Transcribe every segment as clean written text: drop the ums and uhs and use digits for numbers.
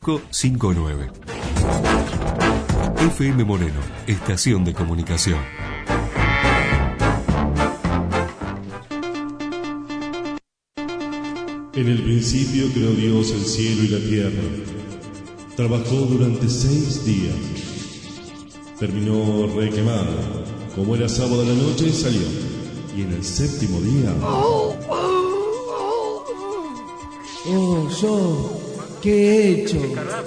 3559. FM Moreno, estación de comunicación. En el principio creó Dios el cielo y la tierra. Trabajó durante 6 días. Terminó requemado. Como era sábado a la noche, salió. Y en el séptimo día... yo, ¿qué he hecho?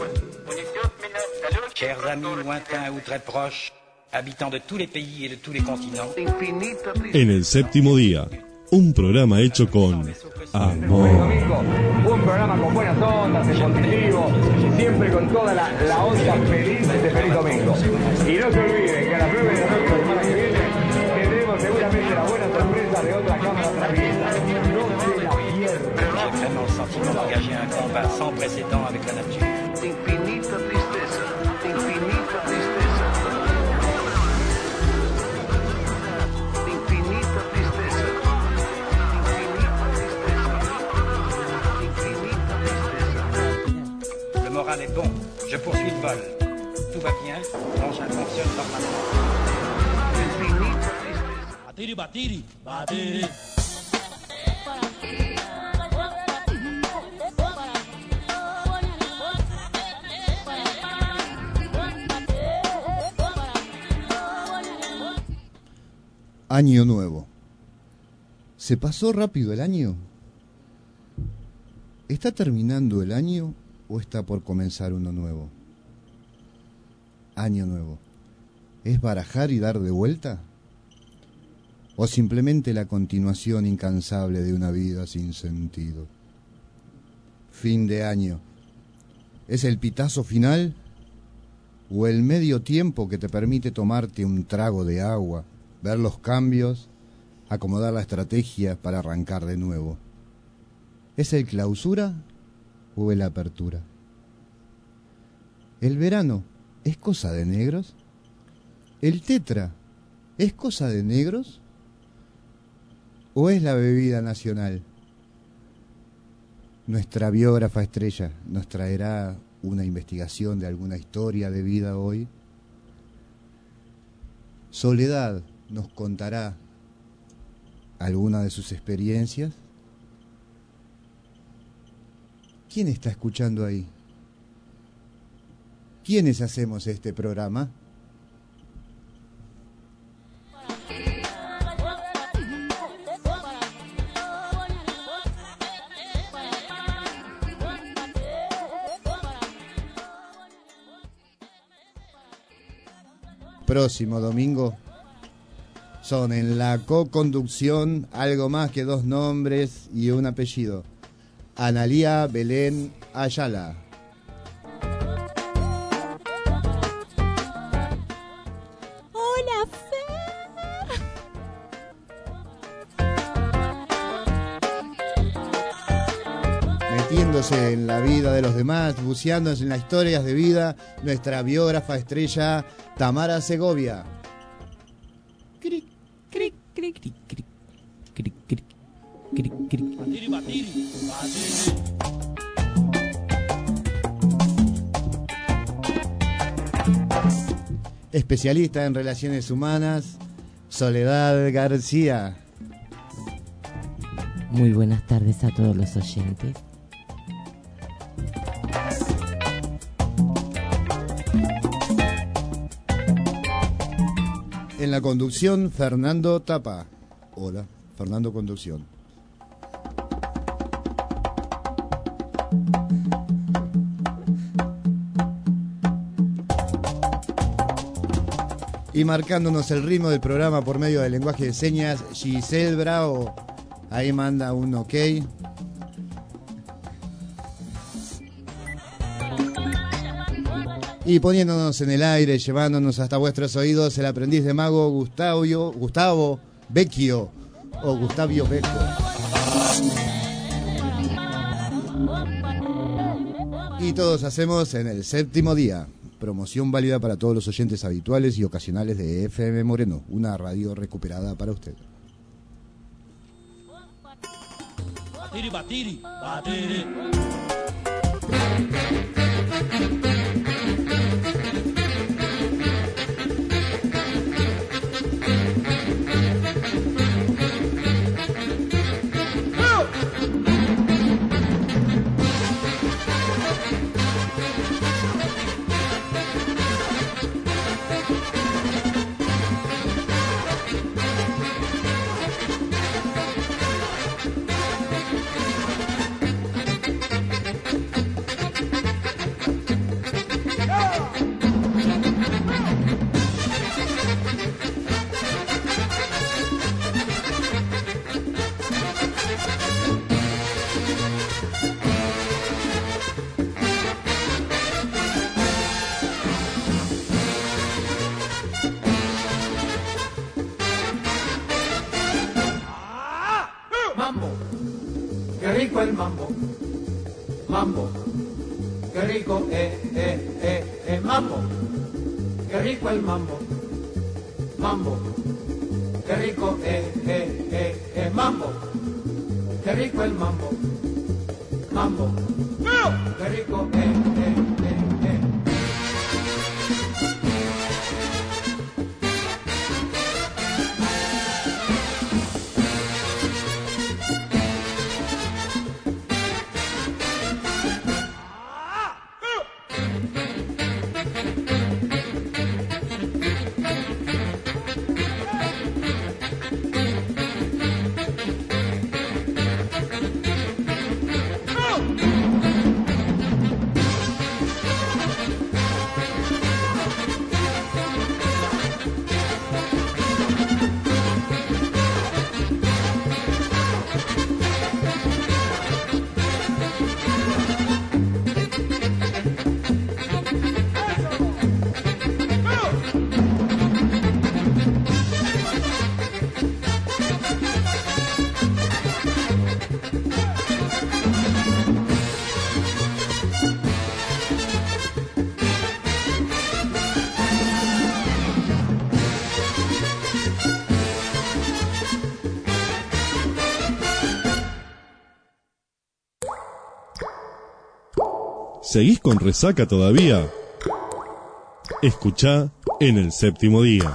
Chers amis lointains ou très proches, habitants de tous les pays et de tous les continents. En el séptimo día, un programa hecho con amor. Un programa con buenas ondas, en positivo, siempre con toda la onda feliz de Feliz Domingo. Y no se olviden que a las 9 de la noche de la semana que viene tendremos seguramente la buena sorpresa de otra cámara traviesa. No se la pierdan. J'ai vraiment le sentiment d'engager un combat sans précédent avec la nature. Infinita tristeza, infinita tristeza. Infinita tristeza. Infinita tristeza. Le moral est bon, je poursuis le vol. Tout va bien, l'engin fonctionne normalement. Infinita tristeza. Batiri, batiri, batiri. Año nuevo. ¿Se pasó rápido el año? ¿Está terminando el año o está por comenzar uno nuevo? Año nuevo. ¿Es barajar y dar de vuelta? ¿O simplemente la continuación incansable de una vida sin sentido? Fin de año. ¿Es el pitazo final? ¿O el medio tiempo que te permite tomarte un trago de agua, ver los cambios, acomodar la estrategia para arrancar de nuevo? ¿Es el clausura o el apertura? ¿El verano es cosa de negros? ¿El tetra es cosa de negros? ¿O es la bebida nacional? Nuestra biógrafa estrella nos traerá una investigación de alguna historia de vida hoy. Soledad nos contará alguna de sus experiencias. ¿Quién está escuchando ahí? ¿Quiénes hacemos este programa? Próximo domingo son en la co-conducción algo más que 2 nombres y un apellido: Analía Belén Ayala. Hola, Fer. Metiéndose en la vida de los demás, buceándose en las historias de vida, nuestra biógrafa estrella Tamara Segovia. Cric, cric, cric, cric, cric, cric, cric, cric, cric. Batiri, batiri, batiri. Especialista en relaciones humanas, Soledad García. Muy buenas tardes a todos los oyentes. En la conducción, Fernando Tapa. Hola, Fernando Conducción. Y marcándonos el ritmo del programa por medio del lenguaje de señas, Giselle Bravo. Ahí manda un ok. Y poniéndonos en el aire, llevándonos hasta vuestros oídos, el aprendiz de mago Gustavo Vecchio o Gustavio Becco. Y todos hacemos en el séptimo día. Promoción válida para todos los oyentes habituales y ocasionales de FM Moreno, una radio recuperada para usted. Batiri, batiri, batiri. rico el mambo, mambo, qué rico, mambo, qué rico el mambo, mambo, qué rico, mambo, qué rico el mambo, mambo, qué rico, ¿Seguís con resaca todavía? Escuchá en el séptimo día.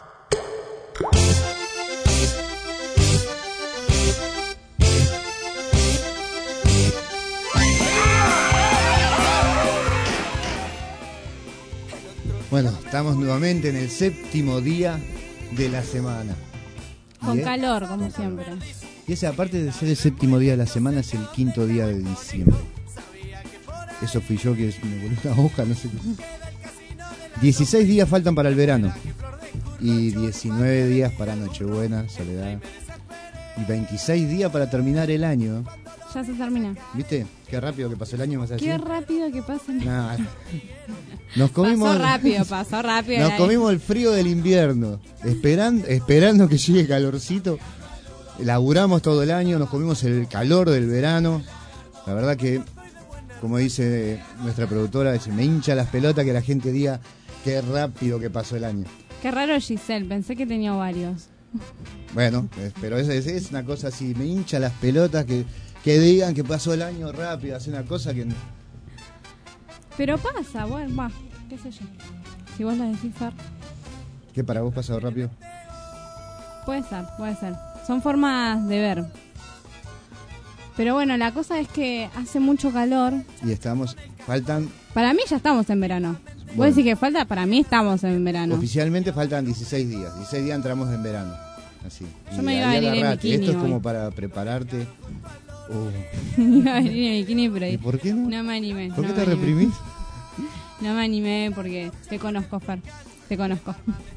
Bueno, estamos nuevamente en el séptimo día de la semana. Con calor, como siempre. Y ese, aparte de ser el séptimo día de la semana, es el quinto día de diciembre. Eso fui yo que me volví una hoja, no sé qué. 16 días faltan para el verano. Y 19 días para Nochebuena, Soledad. Y 26 días para terminar el año. Ya se termina. ¿Viste? Qué rápido que pasó el año, más allá. Qué rápido que pasa el año. Nah. Nos comimos, pasó rápido. Nos comimos el frío del invierno, esperando que llegue calorcito. Laburamos todo el año, nos comimos el calor del verano. La verdad que, como dice nuestra productora, dice, me hincha las pelotas que la gente diga qué rápido que pasó el año. Qué raro Giselle, pensé que tenía varios. Bueno, pero es una cosa así, me hincha las pelotas que digan que pasó el año rápido, hace una cosa que... Pero pasa, bueno, va, qué sé yo. Si vos lo decís, Fer. ¿Qué para vos pasó rápido? Puede ser. Son formas de ver. Pero bueno, la cosa es que hace mucho calor. Y faltan... Para mí ya estamos en verano. Bueno. Vos decís que falta, para mí estamos en verano. Oficialmente faltan 16 días. 16 días entramos en verano. Así. Yo me iba a venir en bikini. Esto es hoy. como para prepararte. Me iba a venir en bikini, pero ¿Y por qué no? No me animé. ¿Por qué te reprimís? No me animé porque te conozco, Fer. Te conozco.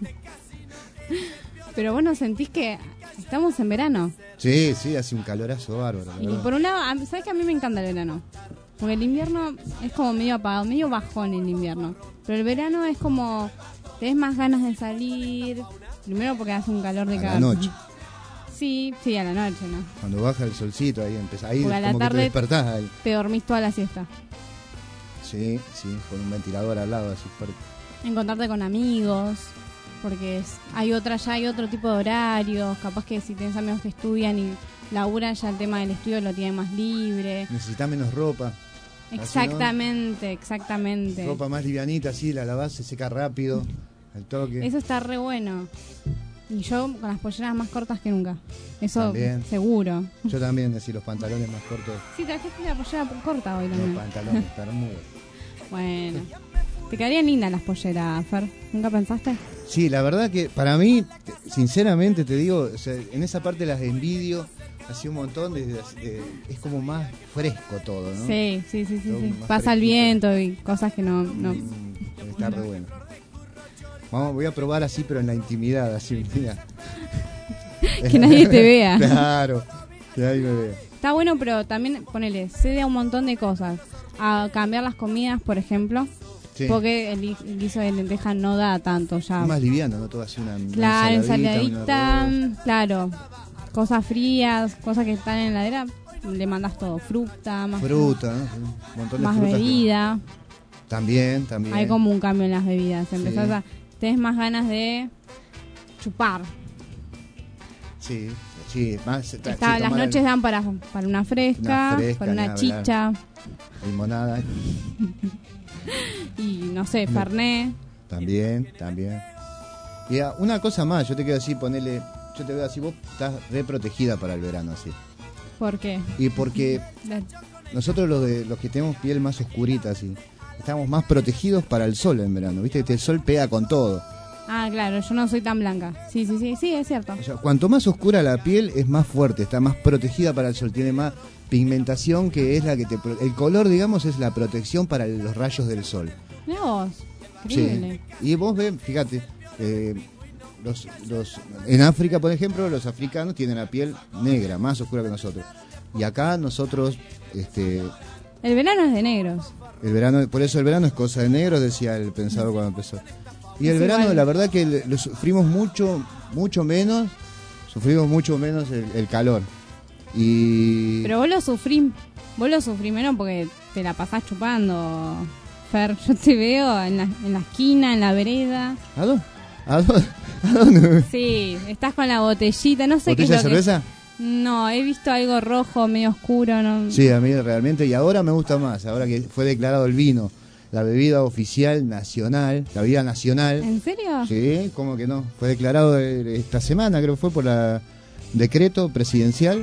Pero vos no sentís que estamos en verano. Sí, hace un calorazo bárbaro. Y por un lado, ¿sabes que a mí me encanta el verano? Porque el invierno es como medio apagado, medio bajón el invierno. Pero el verano es como, tenés más ganas de salir. Primero porque hace un calor de a cagar. la noche. Sí, a la noche, ¿no? Cuando baja el solcito, ahí empezás. Ahí Porque a la como que te tarde despertás. Ahí. te dormís toda la siesta. Sí, con un ventilador al lado, así fuerte. Encontrarte con amigos, porque hay otro tipo de horarios. Capaz que si tienes amigos que estudian y laburan, ya el tema del estudio lo tienen más libre. Necesitas menos ropa. Exactamente. Ropa más livianita, así, la lavás, se seca rápido, al toque. Eso está re bueno. Y yo con las polleras más cortas que nunca. Eso También. seguro. Yo también, así, los pantalones más cortos. Sí, trajiste la pollera corta hoy también. Los pantalones bermudas. Bueno. Te quedarían lindas las polleras, Fer. ¿Nunca pensaste? Sí, la verdad que para mí, sinceramente te digo, o sea, en esa parte las envidio, así un montón, es como más fresco todo, ¿no? Sí. Más Pasa el fresquito. viento y cosas que no... Está re bueno. Voy a probar así, pero en la intimidad, así, mira. Que nadie te vea. Claro, que nadie me vea. Está bueno, pero también, ponele, cede a un montón de cosas. A cambiar las comidas, por ejemplo. Sí. Porque el guiso de lenteja no da tanto ya. Es más liviano, ¿no? Todo así una Claro, ensaladita, ensaladita, un arroz. claro. Cosas frías, cosas que están en la heladera. le mandas todo, fruta, más Fruta, ¿no? Un montón de más frutas. bebida. También. Hay como un cambio en las bebidas. Tenés más ganas de chupar. Sí, más. Las noches dan para una fresca, para ni una hablar. chicha. Limonada. Y no sé, fernet. También. Y una cosa más, yo te quiero decir, yo te veo así, vos estás re protegida para el verano, así. ¿Por qué? Y porque nosotros los que tenemos piel más oscurita, así, estamos más protegidos para el sol en verano, viste que el sol pega con todo. Ah, claro, yo no soy tan blanca. Sí, es cierto. O sea, cuanto más oscura la piel es más fuerte, está más protegida para el sol, tiene más pigmentación, que es la que el color, digamos, es la protección para los rayos del sol. Mirá vos, increíble. Sí. Y vos ves, fíjate, en África, por ejemplo, los africanos tienen la piel negra, más oscura que nosotros. Y acá nosotros, el verano es de negros. por eso el verano es cosa de negros, decía el pensador cuando empezó. Y el Es verano, igual. la verdad que lo sufrimos mucho menos el calor. Pero vos lo sufrís menos porque te la pasás chupando, Fer. Yo te veo en la esquina, en la vereda. ¿A dónde? Sí, estás con la botellita, no sé qué es ¿Botella lo de cerveza? No, he visto algo rojo, medio oscuro. No. Sí, a mí realmente, y ahora me gusta más, ahora que fue declarado el vino la bebida oficial nacional, la bebida nacional. ¿En serio? Sí, ¿cómo que no? Fue declarado esta semana, creo que fue por decreto presidencial.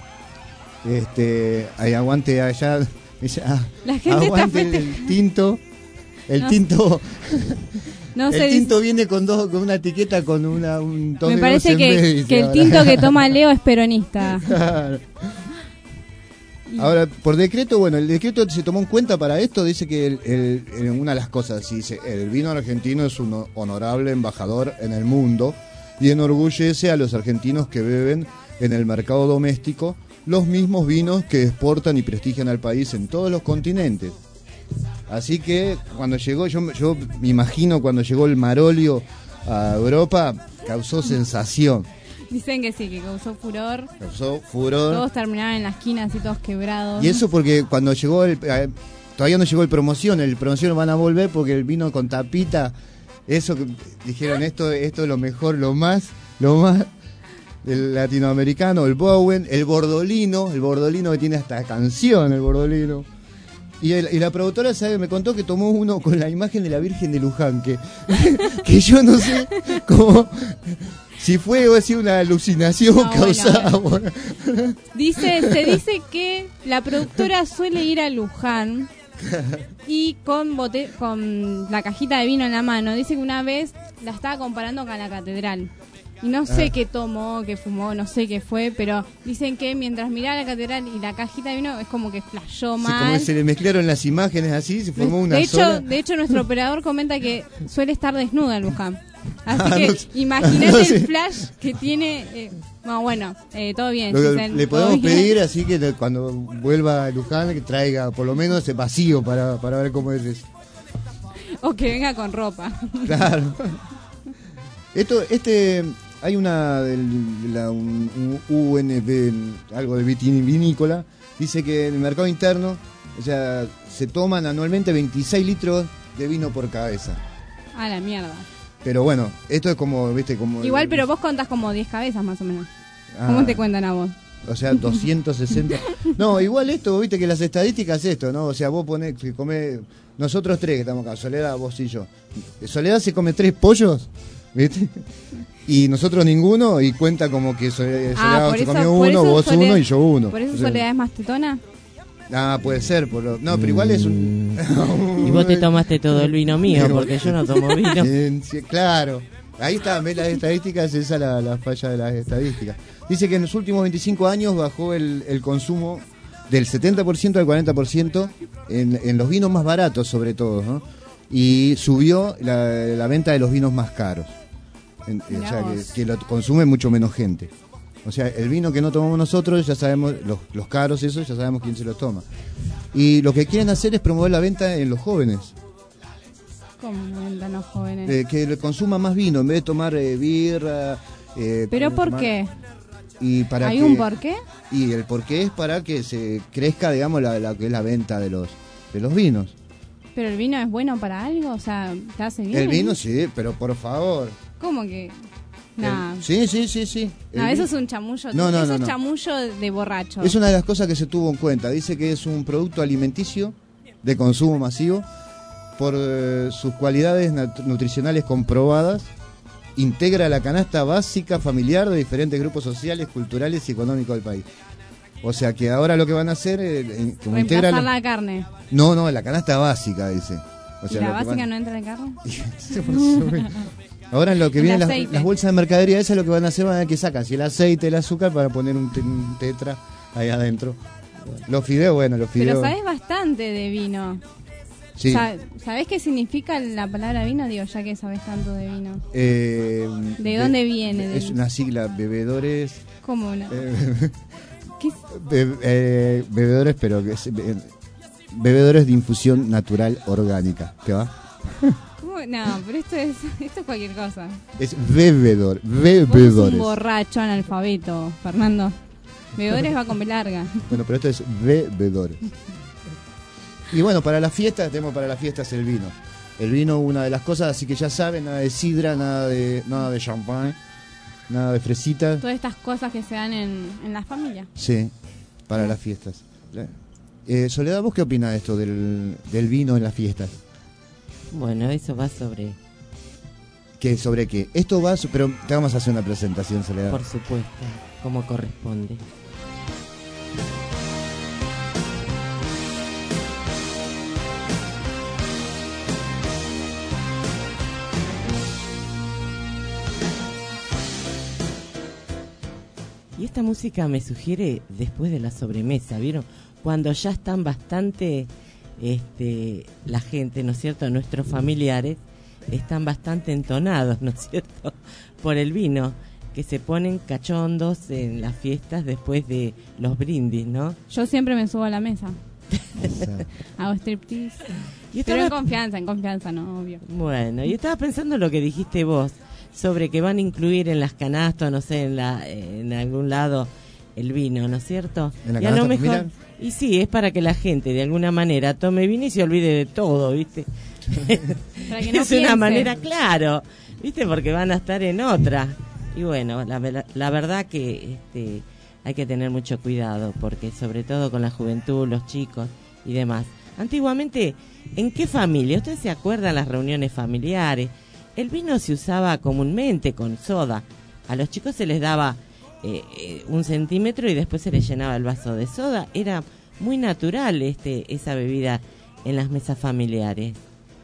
Ahí aguante allá, La gente aguante está el tinto. El No. tinto. No el sé, tinto viene con una etiqueta con un dos me dedos parece en vez, que el tinto que toma Leo es peronista. Claro. Ahora, por decreto, bueno, el decreto se tomó en cuenta para esto, dice que una de las cosas, dice, el vino argentino es un honorable embajador en el mundo y enorgullece a los argentinos que beben en el mercado doméstico los mismos vinos que exportan y prestigian al país en todos los continentes. Así que cuando llegó, yo me imagino cuando llegó el Marolio a Europa, causó sensación. Dicen que sí, que causó furor. Causó furor. Todos terminaban en la esquina así todos quebrados. Y eso porque cuando llegó todavía no llegó el promoción lo van a volver porque el vino con tapita, eso que dijeron, esto es lo mejor, lo más del latinoamericano, el Bowen, el Bordolino que tiene hasta canción, el Bordolino. Y la productora, ¿sabe? Me contó que tomó uno con la imagen de la Virgen de Luján, que yo no sé cómo, si fue o ha sido una alucinación causada. Bueno. Se dice que la productora suele ir a Luján y con la cajita de vino en la mano. Dice que una vez la estaba comparando con la catedral. Y no sé qué tomó, qué fumó, no sé qué fue, pero dicen que mientras miraba la catedral y la cajita de vino es como que flashó mal. Sí, como se le mezclaron las imágenes así, se formó una sola. De hecho, nuestro operador comenta que suele estar desnuda en Luján. Así que no sé. imagínate No sé. el flash que tiene. Todo bien. Lo que Giselle, le todo podemos bien. pedir así que cuando vuelva a Luján que traiga por lo menos ese vacío para ver cómo es eso. O que venga con ropa. Claro. Hay un UNB, algo de vinícola, dice que en el mercado interno, o sea, se toman anualmente 26 litros de vino por cabeza. A la mierda. Pero bueno, esto es como, viste, como... Igual, pero vos contás como 10 cabezas más o menos. ¿Cómo te cuentan a vos? O sea, 260. No, igual esto, viste que las estadísticas es esto, ¿no? O sea, vos ponés que come. Nosotros tres que estamos acá, Soledad, vos y yo. Soledad se come 3 pollos, ¿viste? Y nosotros ninguno, y cuenta como que Soledad se comió uno, vos uno y yo uno. ¿Por eso O sea, Soledad es más tetona? puede ser. No, pero igual es un. Y vos te tomaste todo el vino mío, porque yo no tomo vino. Sí, claro. Ahí está, ves las estadísticas, esa es la falla de las estadísticas. Dice que en los últimos 25 años bajó el consumo del 70% al 40% en los vinos más baratos, sobre todo, ¿no? Y subió la venta de los vinos más caros. O sea, que lo consume mucho menos gente. O sea, el vino que no tomamos nosotros, ya sabemos, los caros, eso, ya sabemos quién se los toma. Y lo que quieren hacer es promover la venta en los jóvenes. ¿Cómo vendan los jóvenes? Que consuman más vino, en vez de tomar birra. ¿Pero por qué? Y para ¿Hay que- un porqué? Y el porqué es para que se crezca, digamos, la que es la venta de los vinos. ¿Pero el vino es bueno para algo? O sea, ¿te hace bien? El vino sí, pero por favor. ¿Cómo que? Nah. Sí. El No, eso vino- es un chamullo. No, no, eso no, es no. chamullo de borracho. Es una de las cosas que se tuvo en cuenta. Dice que es un producto alimenticio de consumo masivo por sus cualidades nutricionales comprobadas. Integra la canasta básica familiar de diferentes grupos sociales, culturales y económicos del país. O sea que ahora lo que van a hacer como integra Reemplazar la carne. No, la canasta básica, dice. O sea, ¿Y la lo que básica van- no entra en carne? Ahora en lo que El vienen aceite. las bolsas de mercadería, eso es lo que van a hacer, van a ver que sacan si el aceite, el azúcar para poner un tetra ahí adentro. Los fideos, bueno, los Pero fideos. sabes bastante de vino. Sí. ¿Sabés qué significa la palabra vino? Digo, ya que sabés tanto de vino. ¿De dónde viene? Es una sigla, bebedores. ¿Cómo no? ¿Qué es? Bebedores, pero que es, bebedores de infusión natural orgánica. ¿Qué va? ¿Cómo? No, pero esto es cualquier cosa. Es bebedor, Vos sos bebedores. un borracho analfabeto, Fernando. Bebedores va con B larga. Bueno, pero esto es bebedores. Y bueno, para las fiestas, tenemos para las fiestas el vino. El vino, una de las cosas, así que ya saben, nada de sidra, nada de champán, nada de fresita. Todas estas cosas que se dan en la familia. Sí, para las fiestas. Soledad, ¿vos qué opinás de esto del vino en las fiestas? Bueno, eso va sobre, ¿Qué, sobre qué? Esto va, pero te vamos a hacer una presentación, Soledad. por supuesto, como corresponde. Y esta música me sugiere después de la sobremesa, ¿vieron? Cuando ya están bastante, la gente, ¿no es cierto?, nuestros familiares, están bastante entonados, ¿no es cierto?, por el vino, que se ponen cachondos en las fiestas después de los brindis, ¿no? Yo siempre me subo a la mesa. Hago striptease. Y Pero estaba, en confianza, no, obvio. bueno, y estaba pensando lo que dijiste vos, sobre que van a incluir en las canastas, no sé, en algún lado el vino, ¿no es cierto? En la Y a lo canasta mejor, familiar. y sí, es para que la gente de alguna manera tome vino y se olvide de todo, ¿viste? Para que no Es una piense. manera, claro, ¿viste? Porque van a estar en otra. Y bueno, la verdad que hay que tener mucho cuidado, porque sobre todo con la juventud, los chicos y demás. Antiguamente, ¿en qué familia? ¿Ustedes se acuerdan las reuniones familiares? El vino se usaba comúnmente con soda. A los chicos se les daba 1 centímetro y después se les llenaba el vaso de soda. Era muy natural esa bebida en las mesas familiares.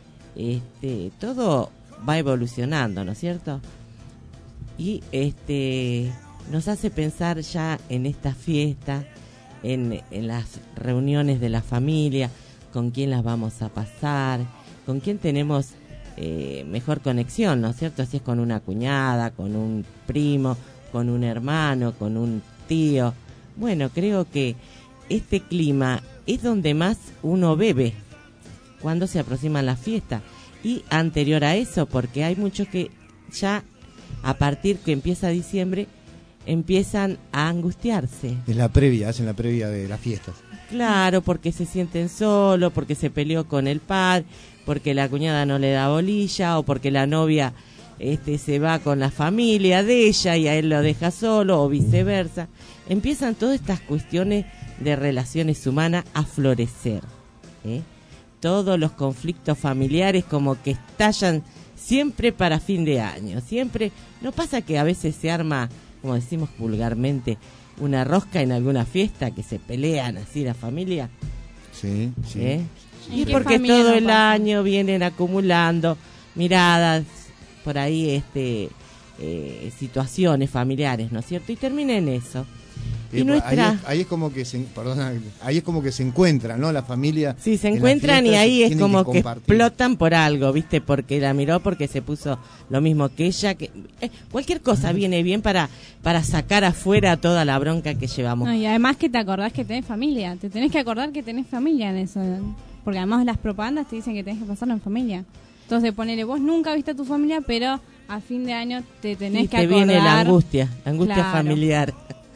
Todo va evolucionando, ¿no es cierto? Y nos hace pensar ya en esta fiesta, en las reuniones de la familia, con quién las vamos a pasar, con quién tenemos mejor conexión, ¿no es cierto? Si es con una cuñada, con un primo, con un hermano, con un tío. Bueno, creo que este clima es donde más uno bebe cuando se aproximan las fiestas. Y anterior a eso, porque hay muchos que ya a partir que empieza diciembre empiezan a angustiarse. Es la previa, hacen la previa de las fiestas. Claro, porque se sienten solos, porque se peleó con el padre, porque la cuñada no le da bolilla, o porque la novia se va con la familia de ella y a él lo deja solo, o viceversa. Empiezan todas estas cuestiones de relaciones humanas a florecer, ¿eh? Todos los conflictos familiares como que estallan siempre para fin de año. Siempre, ¿no pasa que a veces se arma, como decimos vulgarmente, una rosca en alguna fiesta, que se pelean así la familia? Sí, sí. ¿Eh? ¿En Y qué porque familia todo no el pasa? año vienen acumulando miradas, por ahí situaciones familiares, ¿no es cierto? Y termina en eso. Y nuestra... ahí es como que ahí es como que se encuentran, ¿no? La familia. Sí, se en las encuentran y fiestas ahí es tienen como que compartir. explotan por algo, ¿viste? Porque la miró, porque se puso lo mismo que ella. Cualquier cosa viene bien para sacar afuera toda la bronca que llevamos. No, y además que te acordás que tenés familia. Te tenés que acordar que tenés familia en eso. Porque además las propagandas te dicen que tenés que pasarlo en familia. Entonces ponele, vos nunca viste a tu familia, pero a fin de año te tenés Y que te acordar. viene la angustia Claro. familiar.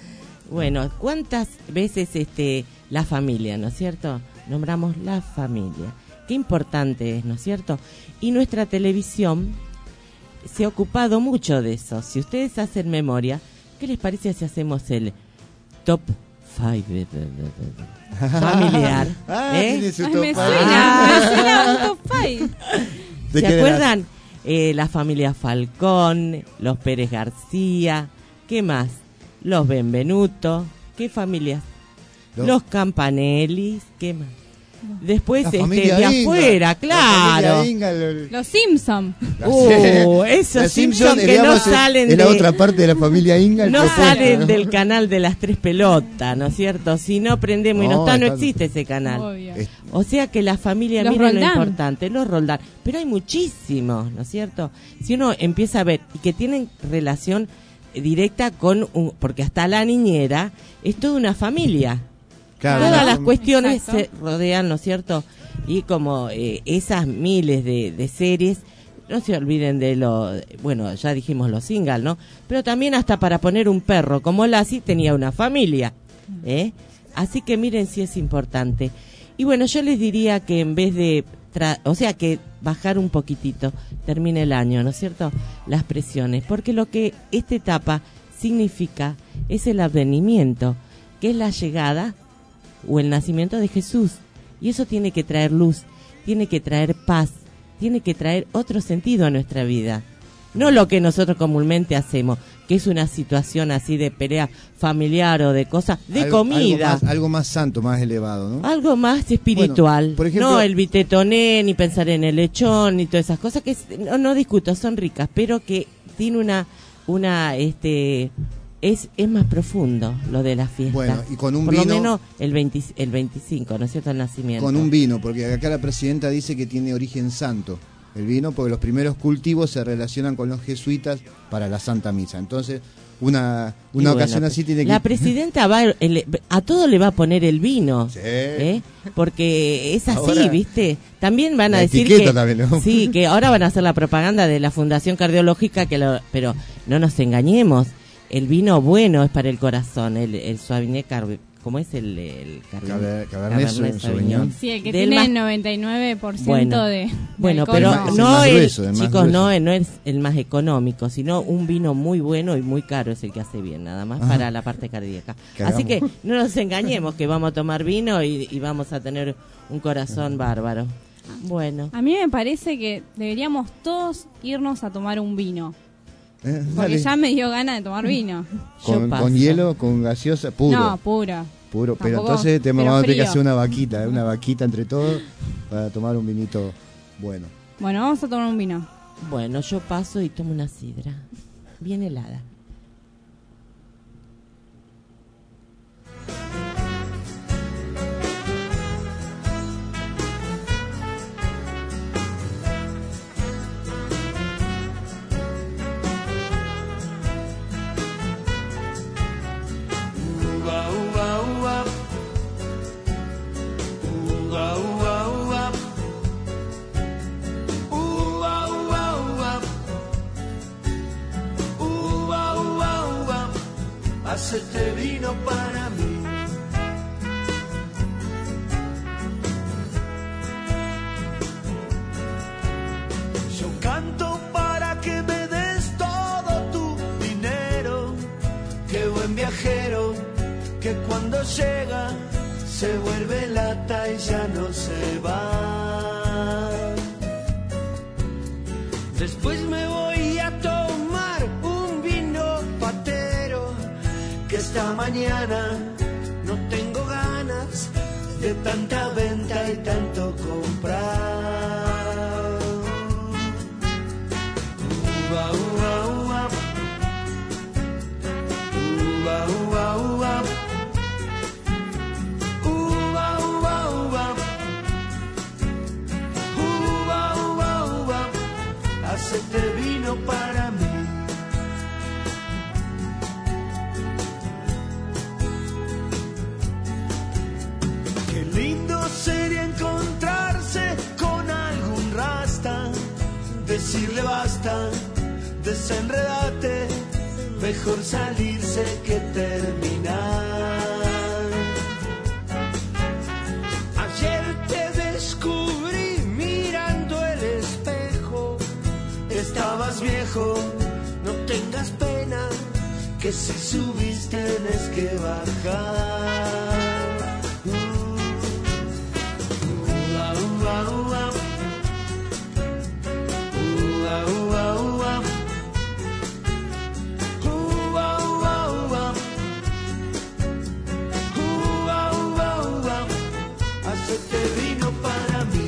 Bueno, ¿cuántas veces la familia, ¿no es cierto? Nombramos la familia. Qué importante es, ¿no es cierto? Y nuestra televisión se ha ocupado mucho de eso. Si ustedes hacen memoria, ¿qué les parece si hacemos el top 5 familiar? Tiene su top Me five. suena un top 5. ¿De ¿Se qué acuerdan? La familia Falcón, los Pérez García, ¿qué más? Los Benvenuto, ¿qué familias? Los Campanellis, ¿qué más? Después La de familia Inga. afuera, La claro. familia Inga, Los Simpson. Esos La Simpson que no digamos, salen es la de... otra parte de la familia Inga. No propuesta, salen ¿no? del canal de las 3 pelotas, ¿no es cierto? Si no prendemos y no No, está, no están- existe ese canal. Obvio. Es- O sea que la familia, Los miren lo Roldán. importante, los Roldán. Pero hay muchísimos, ¿no es cierto? Si uno empieza a ver y que tienen relación directa con porque hasta la niñera es toda una familia. Claro, Todas ¿no? las cuestiones Exacto. se rodean, ¿no es cierto? Y como esas miles de series, no se olviden de bueno, ya dijimos los singles, ¿no? Pero también hasta para poner un perro, como Lassie tenía una familia, ¿eh? Así que miren si es importante. Y bueno, yo les diría que en vez de, que bajar un poquitito, termine el año, ¿no es cierto? Las presiones, porque lo que esta etapa significa es el advenimiento, que es la llegada o el nacimiento de Jesús. Y eso tiene que traer luz, tiene que traer paz, tiene que traer otro sentido a nuestra vida. No lo que nosotros comúnmente hacemos, que es una situación así de pelea familiar o de cosas, de comida. Algo más santo, más elevado, ¿no? Algo más espiritual. Bueno, por ejemplo- no el vitetoné, ni pensar en el lechón, ni todas esas cosas que no discuto, son ricas, pero que tiene es más profundo lo de la fiesta. Bueno, y con un Por vino- lo menos el 25, ¿no es cierto? El nacimiento. Con un vino, porque acá la presidenta dice que tiene origen santo el vino, porque los primeros cultivos se relacionan con los jesuitas para la Santa Misa. Entonces, una Y bueno, ocasión así tiene que... La presidenta a todo le va a poner el vino, Sí. porque es así, Ahora, ¿viste? También van a la decir etiqueta que también, ¿no? sí, que ahora van a hacer la propaganda de la Fundación Cardiológica, pero no nos engañemos, el vino bueno es para el corazón, el Sauvignon ¿cómo es el Cabernet Sauvignon? Sí, el que Del tiene más- 99% Bueno, de bueno, alcohol. pero Es el no más es, grueso, el más chicos, grueso. no es el más económico, sino un vino muy bueno y muy caro es el que hace bien, nada más para la parte cardíaca. Cagamos. Así que no nos engañemos que vamos a tomar vino y vamos a tener un corazón bárbaro. Bueno, A mí me parece que deberíamos todos irnos a tomar un vino. Porque Dale. ya me dio ganas de tomar vino. yo con paso. hielo, con gaseosa, puro. No, puro. Puro, pero Tampoco, entonces pero vamos a tener que frío. hacer una vaquita entre todos para tomar un vinito bueno. Bueno, vamos a tomar un vino. Bueno, yo paso y tomo una sidra, bien helada. Hacete vino para mí. Yo canto para que me des todo tu dinero. Qué buen viajero, que cuando llega se vuelve lata y ya no se va. Después me voy a tomar un vino patero, que esta mañana no tengo ganas de tanta venta y tanto comprar. Uva, uva, uva. Uva, uva, uva. Uva, uva, uva. Uva, uva, uva. Hacete vino para mí. Qué lindo sería encontrarse con algún rasta, decirle basta, desenredate, mejor salirse que terminar. Ayer te descubrí mirando el espejo, estabas viejo, no tengas pena, que si subís tienes que bajar. Hacete vino para mí.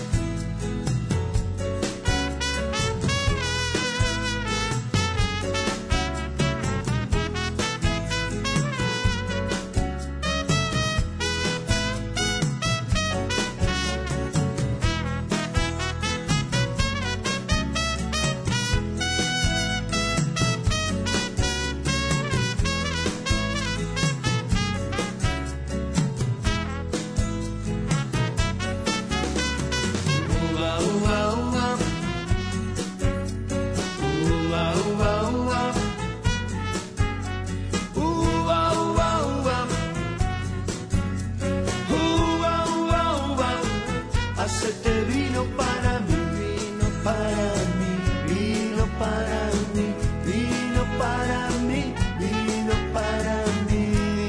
Hacete vino para mí, vino para mí, vino para mí, vino para mí, vino para mí,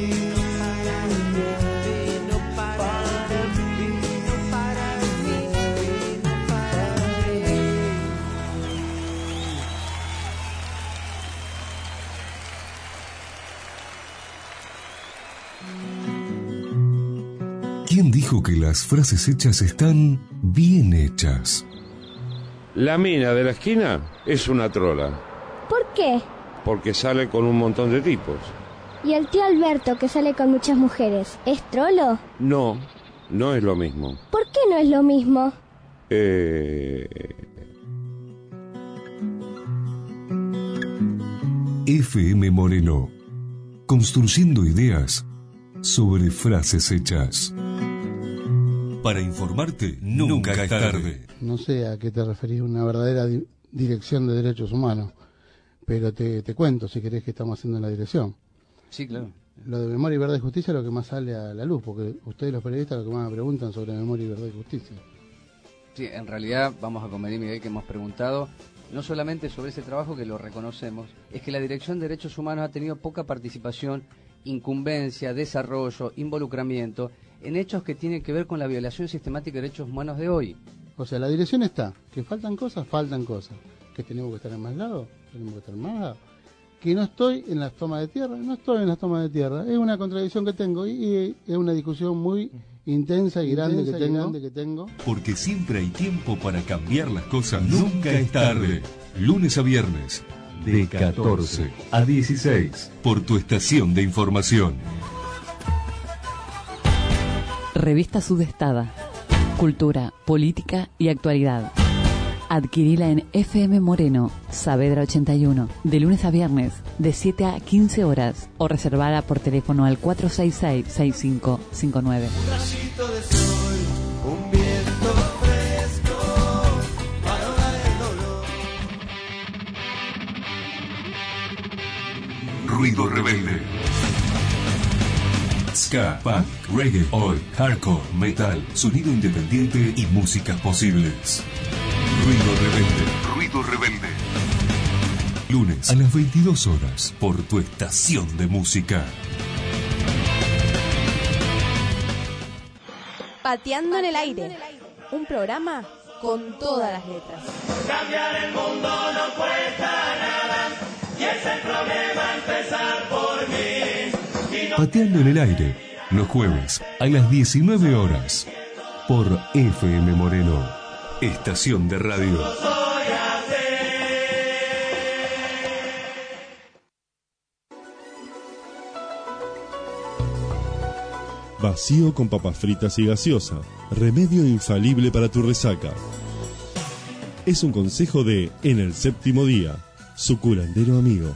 vino para mí, vino para mí, vino para ¿Quién dijo que las frases hechas están bien hechas? La mina de la esquina es una trola. ¿Por qué? Porque sale con un montón de tipos. ¿Y el tío Alberto, que sale con muchas mujeres, es trolo? No, no es lo mismo. ¿Por qué no es lo mismo? FM Moreno. Construyendo ideas sobre frases hechas. Para informarte, nunca es tarde. No sé a qué te referís, una verdadera dirección de derechos humanos, pero te cuento, si querés, que estamos haciendo en la dirección. Sí, claro. Lo de memoria y verdad y justicia es lo que más sale a la luz, porque ustedes los periodistas lo que más me preguntan sobre memoria y verdad y justicia. Sí, en realidad vamos a convenir, Miguel, que hemos preguntado no solamente sobre ese trabajo, que lo reconocemos, es que la Dirección de Derechos Humanos ha tenido poca participación, incumbencia, desarrollo, involucramiento en hechos que tienen que ver con la violación sistemática de derechos humanos de hoy. O sea, la dirección está, que faltan cosas, que tenemos que estar en más lados, tenemos que estar en más lados, que no estoy en las tomas de tierra, es una contradicción que tengo y es una discusión muy intensa y grande que tengo. Porque siempre hay tiempo para cambiar las cosas, nunca es tarde. Lunes a viernes, de 14 a 16, por tu estación de información. Revista Sudestada. Cultura, política y actualidad. Adquirila en FM Moreno, Saavedra 81, de lunes a viernes, de 7 a 15 horas, o reservada por teléfono al 466-6559. Un rayito de sol, un viento fresco, para ahogar el dolor. Ruido rebelde. Ska, punk, reggae, oi, hardcore, metal, sonido independiente y músicas posibles. Ruido rebelde. Ruido rebelde. Lunes a las 22 horas por tu estación de música. Pateando en el aire. Un programa con todas las letras. Cambiar el mundo no cuesta nada y es el problema empezar por mí. Pateando en el aire, los jueves a las 19 horas por FM Moreno, estación de radio. Vacío con papas fritas y gaseosa, remedio infalible para tu resaca. Es un consejo de En el Séptimo Día, su curandero amigo.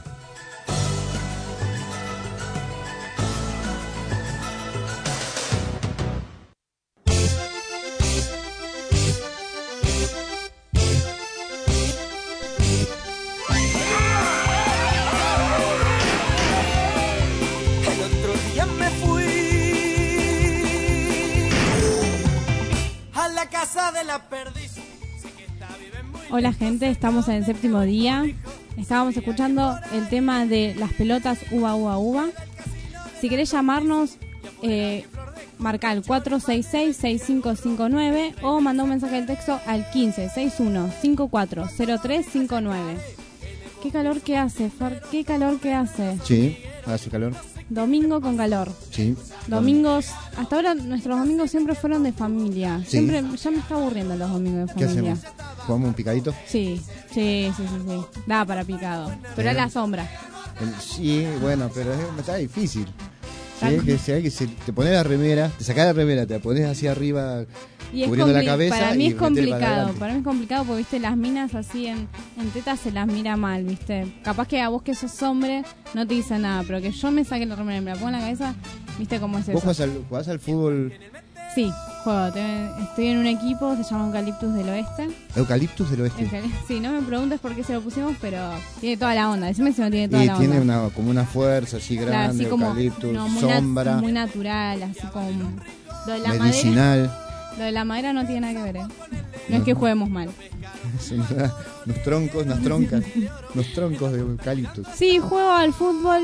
Hola gente, estamos en el séptimo día. Estábamos escuchando el tema de las pelotas uva, uva, uva. Si querés llamarnos, marca el 466-6559 o manda un mensaje de texto al 1561-540359. Qué calor que hace, Fer, qué calor que hace. Sí, hace calor. Domingo con calor. Sí. Domingos, hasta ahora nuestros domingos siempre fueron de familia. Sí. Siempre, ya me está aburriendo los domingos de ¿Qué familia. hacemos? ¿Jugamos un picadito? Sí. Da para picado. Pero a la sombra. Sí, bueno, pero está difícil. Está- Si te pones la remera, te sacás la remera, te la pones hacia arriba Y es cubriendo la cabeza. para mí y es metele complicado. adelante. Para mí es complicado porque, viste, las minas así en tetas se las mira mal, viste. Capaz que a vos que sos hombre no te dice nada, pero que yo me saque la remera y me la pongo en la cabeza, viste cómo es ¿Vos eso. jugás al fútbol Sí, juego. Estoy en un equipo, se llama Eucaliptus del Oeste. Eucaliptus del Oeste? Sí, no me preguntes por qué se lo pusimos, pero tiene toda la onda. Decime si no tiene toda Y la tiene onda. como una fuerza así grande, Claro, así como eucaliptus, no, muy sombra, muy natural, así como lo de la medicinal. madera. Lo de la madera no tiene nada que ver, No es que juguemos mal. Son unos troncos, unas troncas, unos troncos de eucaliptus. Sí, juego al fútbol,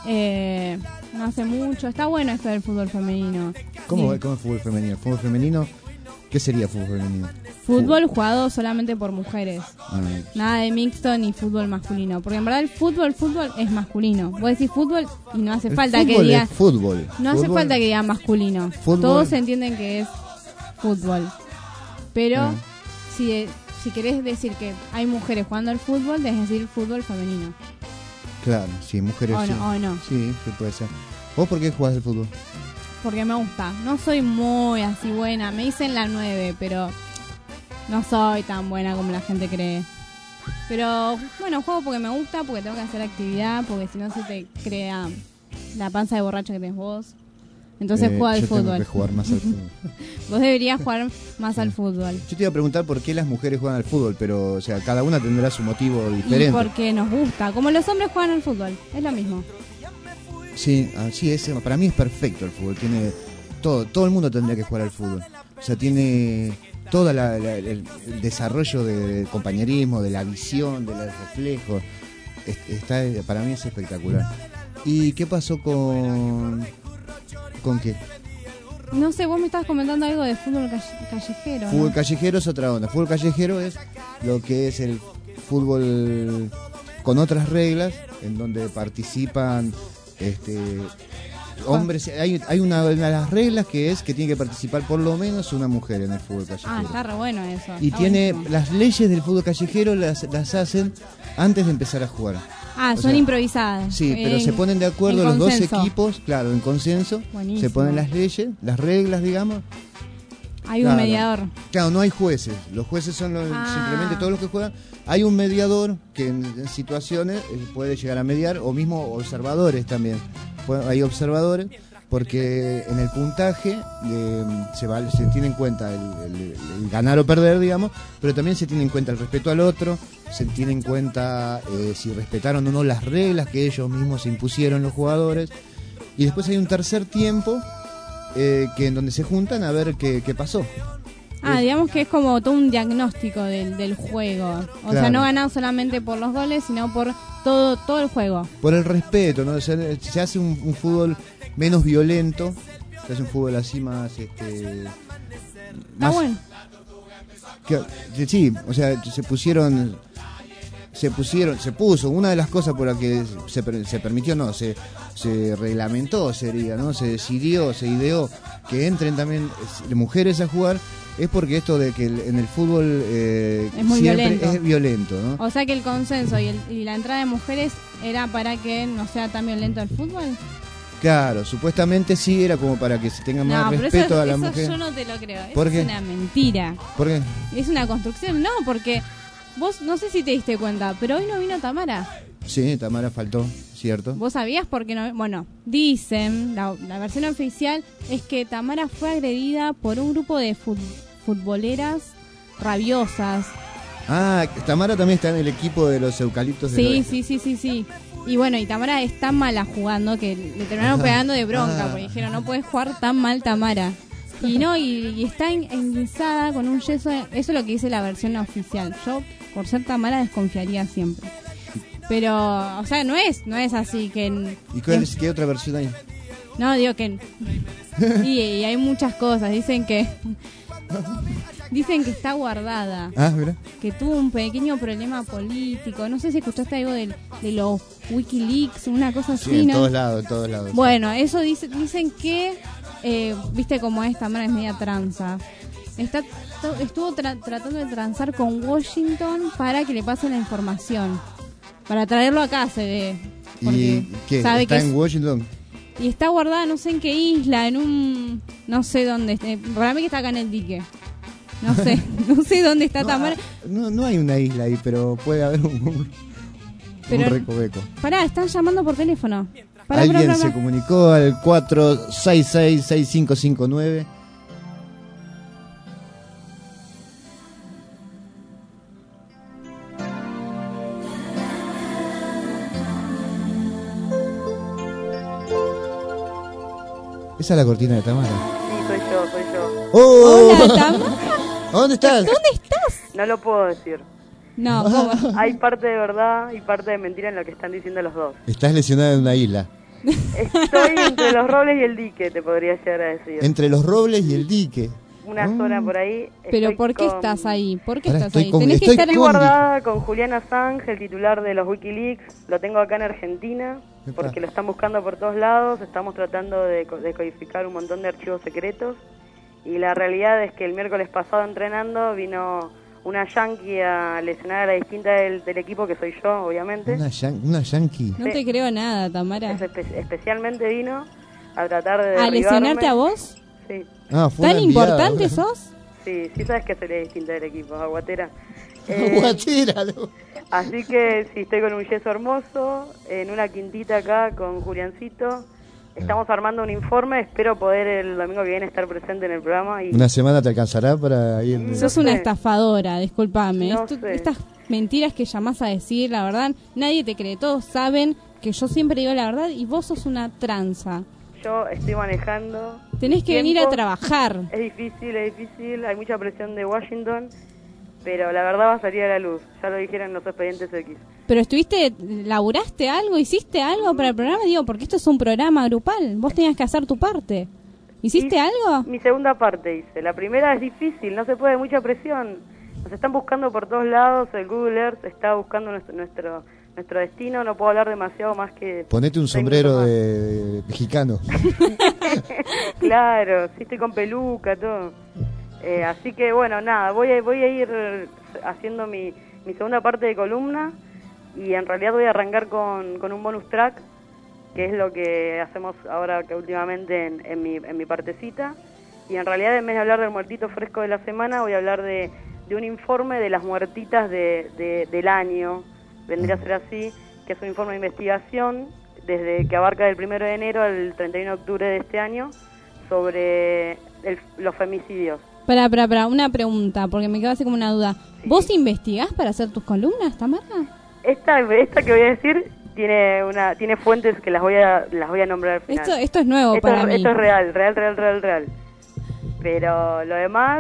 no hace mucho. Está bueno esto del fútbol femenino. ¿Cómo Sí. es fútbol femenino? ¿Fútbol femenino? ¿Qué sería fútbol femenino? Fútbol jugado solamente por mujeres. Ah, Nada de mixto ni fútbol masculino. Porque en verdad el fútbol es masculino. Vos decís fútbol y no hace el falta que fútbol digas. es fútbol. No hace Fútbol- falta que diga masculino. Fútbol. Todos entienden que es fútbol. Pero Ah. si querés decir que hay mujeres jugando al fútbol, debes decir fútbol femenino. Claro, sí, mujeres O sí. no, o no. Sí, sí puede ser. ¿Vos por qué jugás al fútbol? Porque me gusta. No soy muy así buena. Me dicen la 9, pero no soy tan buena como la gente cree. Pero bueno, juego porque me gusta, porque tengo que hacer actividad, porque si no se te crea la panza de borracho que tenés vos. Entonces juego al yo tengo fútbol. que jugar más al fútbol. Vos deberías jugar más al fútbol. Yo te iba a preguntar por qué las mujeres juegan al fútbol, pero o sea, cada una tendrá su motivo Y diferente. porque nos gusta. Como los hombres juegan al fútbol. Es lo mismo. Sí, para mí es perfecto el fútbol. Tiene todo el mundo tendría que jugar al fútbol. O sea, tiene todo el desarrollo del compañerismo, de la visión, del reflejo. Para mí es espectacular. ¿Y qué pasó con qué? No sé, vos me estabas comentando algo de fútbol callejero. Fútbol ¿no? callejero es otra onda. Fútbol callejero es lo que es el fútbol con otras reglas, en donde participan hombres. Hay una de las reglas que es que tiene que participar por lo menos una mujer en el fútbol callejero. Ah, está re bueno eso. Y está tiene buenísimo. las leyes del fútbol callejero las hacen antes de empezar a jugar. Ah, O son sea, improvisadas. Sí, pero se ponen de acuerdo en los dos consenso. equipos, claro, en consenso. Buenísimo. Se ponen las leyes, las reglas, digamos. Hay Claro. un mediador. Claro, no hay jueces. Los jueces son simplemente todos los que juegan. Hay un mediador que en situaciones puede llegar a mediar, o mismo observadores también. Hay observadores porque en el puntaje se tiene en cuenta el ganar o perder, digamos, pero también se tiene en cuenta el respeto al otro, se tiene en cuenta si respetaron o no las reglas que ellos mismos se impusieron los jugadores. Y después hay un tercer tiempo que en donde se juntan a ver qué pasó. Digamos que es como todo un diagnóstico del juego. O sea, Claro. no ganar solamente por los goles, sino por todo el juego. Por el respeto, ¿no? Se hace un fútbol menos violento, se hace un fútbol así más Está bueno. Sí, o sea, se puso una de las cosas por las que se permitió, no, se reglamentó, sería, ¿no? Se decidió, se ideó que entren también mujeres a jugar, es porque esto de que en el fútbol Es muy siempre violento. es violento, ¿no? O sea que el consenso y la entrada de mujeres era para que no sea tan violento el fútbol. Claro, supuestamente sí, era como para que se tenga más pero respeto eso, a la eso mujer. yo no te lo creo. Eso ¿Por qué? es una mentira. ¿Por qué? Es una construcción. No, porque vos no sé si te diste cuenta, pero hoy no vino Tamara. Sí, Tamara faltó, ¿cierto? ¿Vos sabías por qué no? Bueno, dicen, la versión oficial es que Tamara fue agredida por un grupo de futboleras rabiosas. Ah, Tamara también está en el equipo de los eucaliptos del Oeste. Sí. Y bueno, y Tamara es tan mala jugando que le terminaron pegando de bronca, porque dijeron, no puedes jugar tan mal Tamara. Y no, y está enguisada con un yeso, eso es lo que dice la versión oficial. Yo por ser Tamara desconfiaría siempre. Pero, o sea, no es así que... ¿Y qué otra versión hay? No, digo que... y hay muchas cosas, dicen que está guardada. Ah, mira. Que tuvo un pequeño problema político. No sé si escuchaste algo de los Wikileaks, una cosa así, Sí, en ¿no? todos lados. Bueno, eso dicen que, viste como esta Tamara es media tranza. Estuvo tratando de transar con Washington para que le pase la información. Para traerlo acá, se ve. ¿Y qué? Sabe ¿Está que en Washington? y está guardada no sé en qué isla, en un... no sé dónde. Para mí que está acá en el dique. No sé, no sé dónde está Tamara. No hay una isla ahí, pero puede haber un recoveco. Pará, están llamando por teléfono. Alguien se comunicó al 466-6559. Esa es la cortina de Tamara. Sí, soy yo. ¡Oh! Hola, Tamara. ¿Dónde estás? ¿Dónde estás? No lo puedo decir. No, ¿cómo? Hay parte de verdad y parte de mentira en lo que están diciendo los dos. Estás lesionada en una isla. Estoy entre los robles y el dique, te podría llegar a decir. Entre los robles y el dique. Una zona por ahí. Pero Estoy ¿por qué con- estás ahí? ¿Por qué Ahora estás ahí? estoy Tenés que estar Estoy guardada con Julián Assange, el titular de los Wikileaks. Lo tengo acá en Argentina porque lo están buscando por todos lados. Estamos tratando de decodificar un montón de archivos secretos. Y la realidad es que el miércoles pasado entrenando vino una yankee a lesionar a la distinta del equipo, que soy yo, obviamente. Una yankee. No te creo nada, Tamara. Especialmente vino a tratar de ¿A derribarme. lesionarte a vos? Sí. Ah, fue ¿Tan una enviada. importante sos? Sí, sabes que soy la distinta del equipo, aguatera. Aguatera, no. Así que sí, estoy con un yeso hermoso, en una quintita acá con Juliancito. Estamos armando un informe, espero poder el domingo que viene estar presente en el programa. Y ¿Una semana te alcanzará para ir? Sos una estafadora, discúlpame. No sé. Estas mentiras que llamás a decir, la verdad, nadie te cree. Todos saben que yo siempre digo la verdad y vos sos una tranza. yo estoy manejando. Tenés que venir a trabajar. Es difícil, hay mucha presión de Washington, pero la verdad va a salir a la luz, ya lo dijeron los expedientes X. Pero laburaste algo, hiciste algo para el programa, digo, porque esto es un programa grupal, vos tenías que hacer tu parte. ¿Hiciste algo? Mi segunda parte hice. La primera es difícil, no se puede, mucha presión. Nos están buscando por todos lados, el Google Earth está buscando nuestro destino, no puedo hablar demasiado más que... Ponete un 6 sombrero minutos de mexicano. Claro, sí, estoy con peluca, todo. Así que bueno, nada, voy a ir haciendo mi segunda parte de columna y en realidad voy a arrancar con un bonus track, que es lo que hacemos ahora que últimamente en mi partecita. Y en realidad, en vez de hablar del muertito fresco de la semana, voy a hablar de un informe de las muertitas del año, vendría a ser así, que es un informe de investigación desde que abarca del 1 de enero al 31 de octubre de este año sobre los femicidios. Para, una pregunta, porque me quedó así como una duda. Sí. ¿Vos investigás para hacer tus columnas, Tamara? Esta que voy a decir tiene fuentes que las voy a nombrar al final. Esto es nuevo para mí. Esto es real. Pero lo demás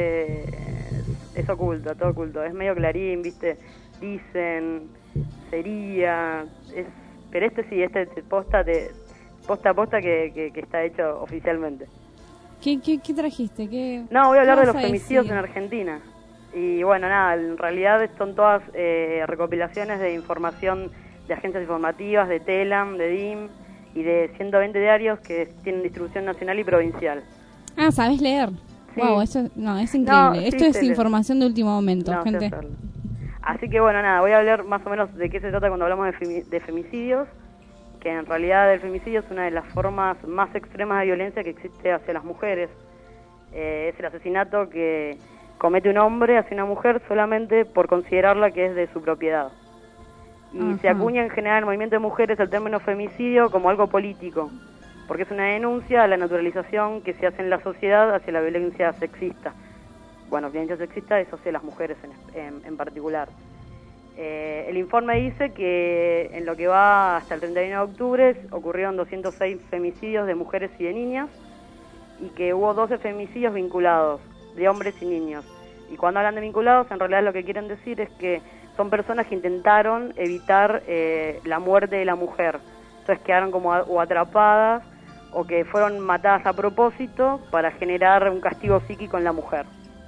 es oculto, todo oculto. Es medio Clarín, ¿viste? Dicen, sería... pero este posta que está hecho oficialmente. ¿Qué trajiste? No, voy a hablar de los vas a femicidios decir? en Argentina. Y bueno, nada, en realidad son todas recopilaciones de información de agencias informativas, de TELAM, de DIM y de 120 diarios que tienen distribución nacional y provincial. Ah, ¿sabés leer? Sí. Wow, eso es increíble. No, sí, Esto es sé leer. información de último momento, No, sé gente. hacerlo. Así que bueno, nada, voy a hablar más o menos de qué se trata cuando hablamos de femicidios, que en realidad el femicidio es una de las formas más extremas de violencia que existe hacia las mujeres. Es el asesinato que comete un hombre hacia una mujer solamente por considerarla que es de su propiedad. Y Ajá. se acuña en general en el movimiento de mujeres el término femicidio como algo político, porque es una denuncia a la naturalización que se hace en la sociedad hacia la violencia sexista. Bueno, violencia sexista es hacia las mujeres en particular. El informe dice que en lo que va hasta el 31 de octubre ocurrieron 206 femicidios de mujeres y de niñas y que hubo 12 femicidios vinculados de hombres y niños. Y cuando hablan de vinculados, en realidad lo que quieren decir es que son personas que intentaron evitar la muerte de la mujer. Entonces quedaron como o atrapadas o que fueron matadas a propósito para generar un castigo psíquico en la mujer.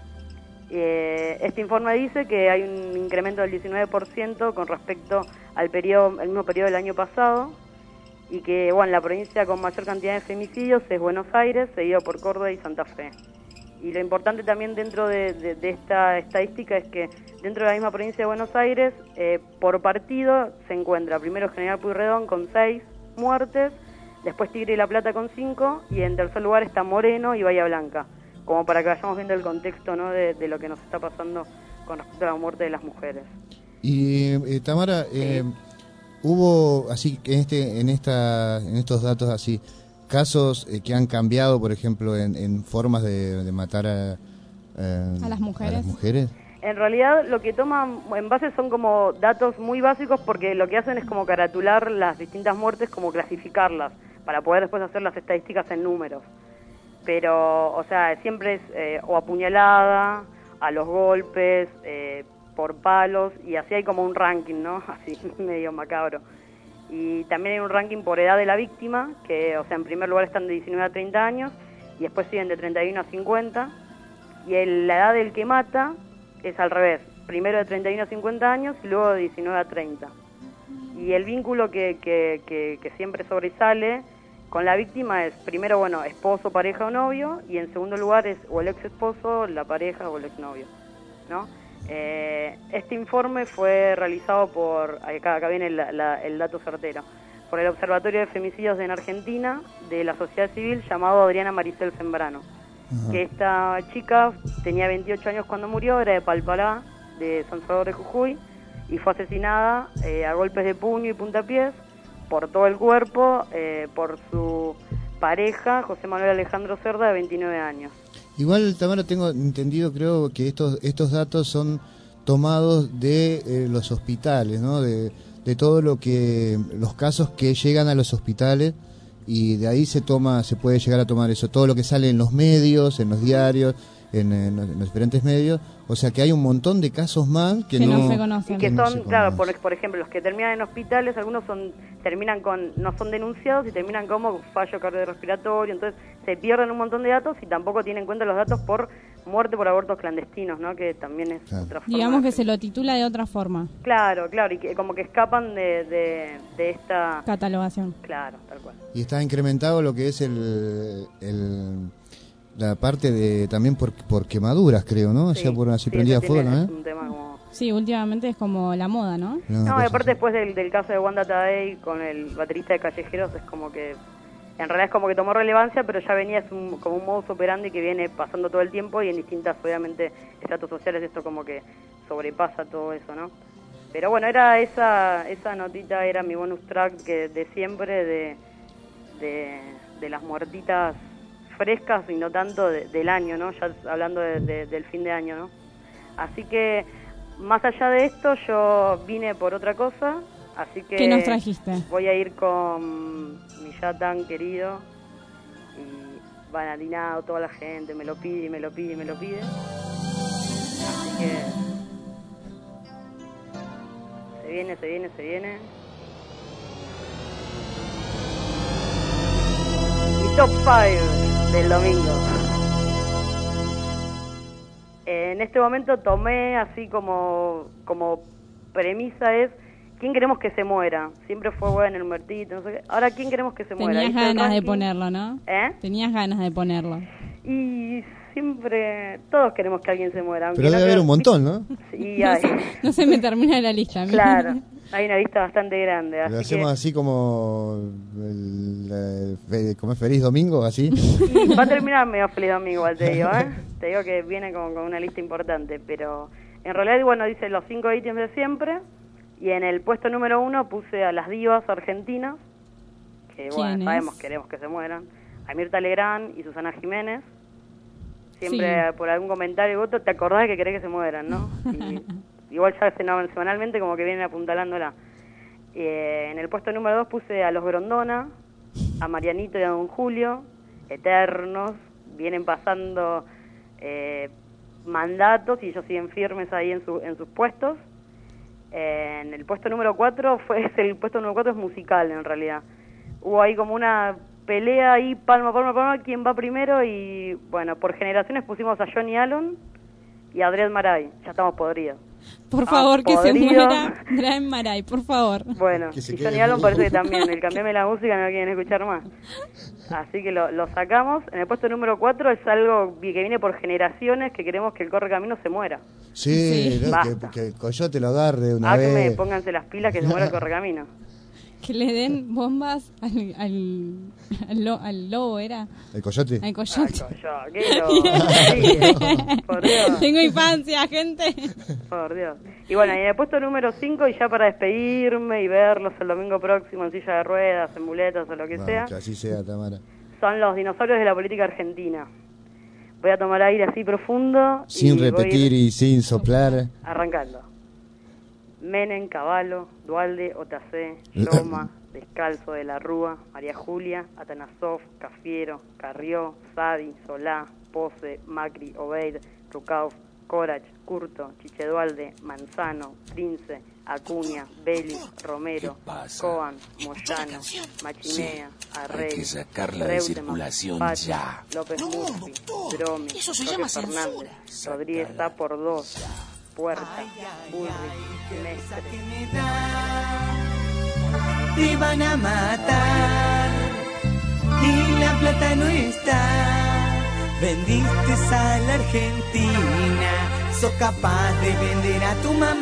Este informe dice que hay un incremento del 19% con respecto al mismo periodo del año pasado, y que bueno, la provincia con mayor cantidad de femicidios es Buenos Aires, seguido por Córdoba y Santa Fe. Y lo importante también dentro de esta estadística es que dentro de la misma provincia de Buenos Aires, por partido se encuentra primero General Pueyrredón con 6 muertes, después Tigre y La Plata con 5, y en tercer lugar está Moreno y Bahía Blanca, como para que vayamos viendo el contexto, ¿no?, de lo que nos está pasando con respecto a la muerte de las mujeres. Y Tamara, hubo así en estos datos así casos que han cambiado, por ejemplo, en formas de matar a las mujeres. En realidad lo que toman en base son como datos muy básicos, porque lo que hacen es como caratular las distintas muertes, como clasificarlas, para poder después hacer las estadísticas en números. Pero, o sea, siempre es o apuñalada, a los golpes, por palos, y así hay como un ranking, ¿no? Así, medio macabro. Y también hay un ranking por edad de la víctima, que, o sea, en primer lugar están de 19 a 30 años, y después siguen de 31 a 50, y la edad del que mata es al revés, primero de 31 a 50 años y luego de 19 a 30. Y el vínculo que siempre sobresale con la víctima es, primero, bueno, esposo, pareja o novio, y en segundo lugar es o el ex esposo, la pareja o el exnovio, ¿no? Este informe fue realizado por, acá viene el dato certero, por el Observatorio de Femicidios en Argentina, de la sociedad civil, llamado Adriana Maricel Sembrano. Ajá. Que esta chica tenía 28 años cuando murió, era de Palpalá, de San Salvador de Jujuy, y fue asesinada a golpes de puño y puntapiés por todo el cuerpo, por su pareja, José Manuel Alejandro Cerda, de 29 años. Igual, Tamara, tengo entendido, creo que estos datos son tomados de los hospitales, ¿no? De todo los casos que llegan a los hospitales, y de ahí se puede llegar a tomar eso, todo lo que sale en los medios, en los diarios, en los diferentes medios. O sea que hay un montón de casos más que no se conocen. Y que son, claro, por ejemplo, los que terminan en hospitales, algunos no son denunciados y terminan como fallo cardiorrespiratorio, entonces se pierden un montón de datos y tampoco tienen en cuenta los datos por muerte por abortos clandestinos, ¿no? Que también es otra forma. Digamos que se lo titula de otra forma. Claro, y que como que escapan de esta catalogación. Claro, tal cual. Y está incrementado lo que es la parte de también por quemaduras, creo, ¿no? Sí, o sea, por así prendida fuego, ¿no? Es un tema como... Sí, últimamente es como la moda, ¿no? No, y aparte después del caso de Wanda Tadei con el baterista de Callejeros, es como que en realidad es como que tomó relevancia, pero ya venía como un modus operandi que viene pasando todo el tiempo, y en distintas, obviamente, estratos sociales esto como que sobrepasa todo eso, ¿no? Pero bueno, era esa notita, era mi bonus track de siempre, de las muertitas frescas y no tanto del año, ¿no? Ya hablando del fin de año, ¿no? Así que, más allá de esto, yo vine por otra cosa, así que... ¿Qué nos trajiste? Voy a ir con mi ya tan querido y banalizado, toda la gente me lo pide y me lo pide y me lo pide. Así que... Se viene. Mi top 5 del domingo. En este momento tomé así como premisa es ¿quién queremos que se muera? Siempre fue bueno el muertito, no sé qué. Ahora ¿quién queremos que se muera? Tenías ganas de ponerlo, ¿no? Tenías ganas de ponerlo. Y siempre todos queremos que alguien se muera. Pero debe haber un montón, ¿no? Sí, hay. No se me termina la lista. Claro, hay una lista bastante grande. Lo hacemos así como como es Feliz Domingo, así. Y va a terminar medio Feliz Domingo, te digo, ¿eh? Te digo que viene con una lista importante, pero en realidad, bueno, dice los 5 ítems de siempre, y en el puesto número 1 puse a las divas argentinas, que bueno, sabemos, queremos que se mueran, a Mirta Legrand y Susana Jiménez. Siempre sí. Por algún comentario y voto te acordás de que querés que se mueran, ¿no? Y, igual ya semanalmente como que vienen apuntalándola. En el puesto número 2 puse a los Grondona, a Marianito y a Don Julio, eternos, vienen pasando mandatos y ellos siguen firmes ahí en sus puestos. En el puesto número 4 el puesto número 4 es musical en realidad. Hubo ahí como una pelea ahí, palma, quién va primero, y bueno, por generaciones pusimos a Johnny Allen y a Dread Marai. Ya estamos podridos. Por favor, que se muera Dread Marai, por favor. Bueno, y Johnny Allen parece que también, el cambiame la música no quieren escuchar más. Así que lo sacamos. En el puesto número 4 es algo que viene por generaciones, que queremos que el Correcamino se muera. Sí, no, que el Coyote lo agarre una vez. Pónganse las pilas que se muera el Correcamino. Que le den bombas al lobo, ¿era? ¿El Coyote? Al Coyote. ¿Qué lobo? Por Dios. Tengo infancia, gente. Por Dios. Y bueno, y en el puesto número 5, y ya para despedirme y verlos el domingo próximo en silla de ruedas, en muletas o lo que sea. Que así sea, Tamara. Son los dinosaurios de la política argentina. Voy a tomar aire así profundo. Sin repetir y sin soplar. Arrancando. Menem, Cavallo, Dualde, Otacé, Loma, Descalzo, de la Rúa, María Julia, Atanasov, Cafiero, Carrió, Sadi, Solá, Pose, Macri, Obeid, Rucauf, Corach, Curto, Chiche Dualde, Manzano, Prince, Acuña, Belli, Romero, Coan, Moyano, Machinea, Arrey, hay que sacarla de circulación ya. López Murphy, Dromi, Roque Fernández, Rodríguez A por 2, Puerta, Bullrich, Mestre. Te van a matar y la plata no está. Vendiste a la Argentina, sos capaz de vender a tu mamá.